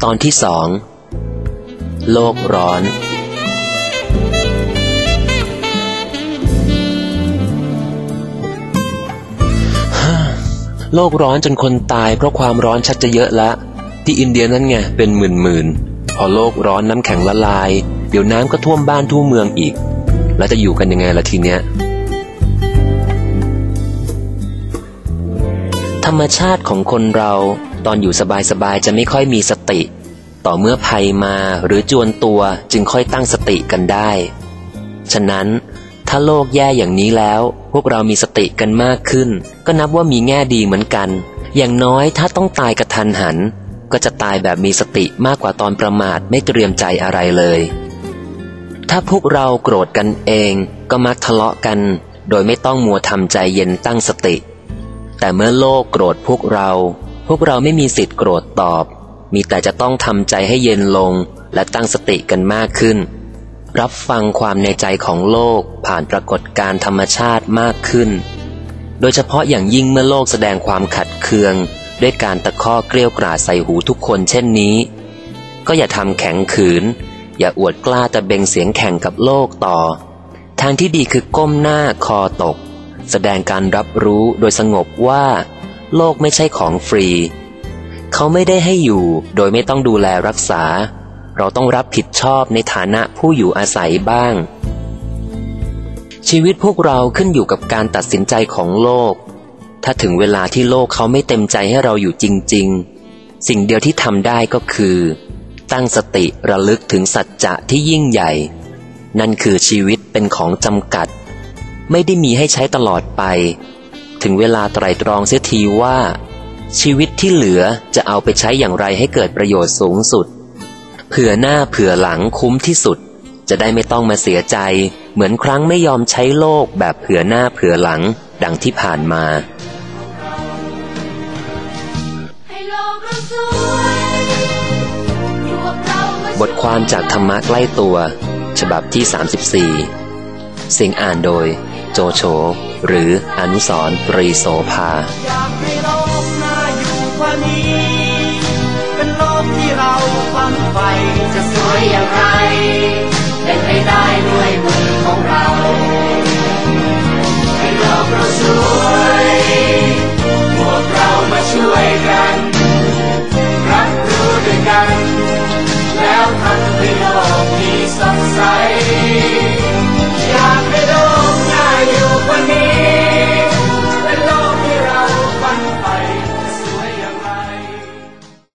ตอนที่2โลกร้อนโลกร้อนจนคนตายเพราะความร้อนชักจะเยอะละที่อินเดียนั่นไงเป็นหมื่นพอโลกร้อนน้ำแข็งละลายเดี๋ยวน้ำก็ท่วมบ้านท่วมเมืองอีกแล้วจะอยู่กันยังไงล่ะทีเนี้ยธรรมชาติของคนเราตอนอยู่สบายๆจะไม่ค่อยมีสติต่อเมื่อภัยมาหรือจวนตัวจึงค่อยตั้งสติกันได้ฉะนั้นถ้าโลกแย่อย่างนี้แล้วพวกเรามีสติกันมากขึ้นก็นับว่ามีแง่ดีเหมือนกันอย่างน้อยถ้าต้องตายกระทันหันก็จะตายแบบมีสติมากกว่าตอนประมาทไม่เตรียมใจอะไรเลยถ้าพวกเราโกรธกันเองก็มักทะเลาะกันโดยไม่ต้องมัวทำใจเย็นตั้งสติแต่เมื่อโลกโกรธพวกเราไม่มีสิทธิ์โกรธตอบมีแต่จะต้องทำใจให้เย็นลงและตั้งสติกันมากขึ้นรับฟังความในใจของโลกผ่านปรากฏการณ์ธรรมชาติมากขึ้นโดยเฉพาะอย่างยิ่งเมื่อโลกแสดงความขัดเคืองด้วยการตะคอกเกรี้ยวกราดใส่หูทุกคนเช่นนี้ก็อย่าทำแข็งขืนอย่าอวดกล้าตะเบงเสียงแข่งกับโลกต่อทางที่ดีคือก้มหน้าคอตกแสดงการรับรู้โดยสงบว่าโลกไม่ใช่ของฟรีเขาไม่ได้ให้อยู่โดยไม่ต้องดูแลรักษาเราต้องรับผิดชอบในฐานะผู้อยู่อาศัยบ้างชีวิตพวกเราขึ้นอยู่กับการตัดสินใจของโลกถ้าถึงเวลาที่โลกเขาไม่เต็มใจให้เราอยู่จริงๆสิ่งเดียวที่ทำได้ก็คือตั้งสติระลึกถึงสัจจะที่ยิ่งใหญ่นั่นคือชีวิตเป็นของจำกัดไม่ได้มีให้ใช้ตลอดไปถึงเวลาไตร่ตรองเสียทีว่าชีวิตที่เหลือจะเอาไปใช้อย่างไรให้เกิดประโยชน์สูงสุดเผื่อหน้าเผื่อหลังคุ้มที่สุดจะได้ไม่ต้องมาเสียใจเหมือนครั้งไม่ยอมใช้โลกแบบเผื่อหน้าเผื่อหลังดังที่ผ่านมาบทความจากธรรมะใกล้ตัวฉบับที่34เสียงอ่านโดยโจโฉหรืออนุสรณ์ ปรีโสภาอยากให้โลกน่าอยู่กว่านี้เป็นโลกที่เราฝันใฝ่จะสวยอย่างไรเป็นไปได้ด้วยมือของเรา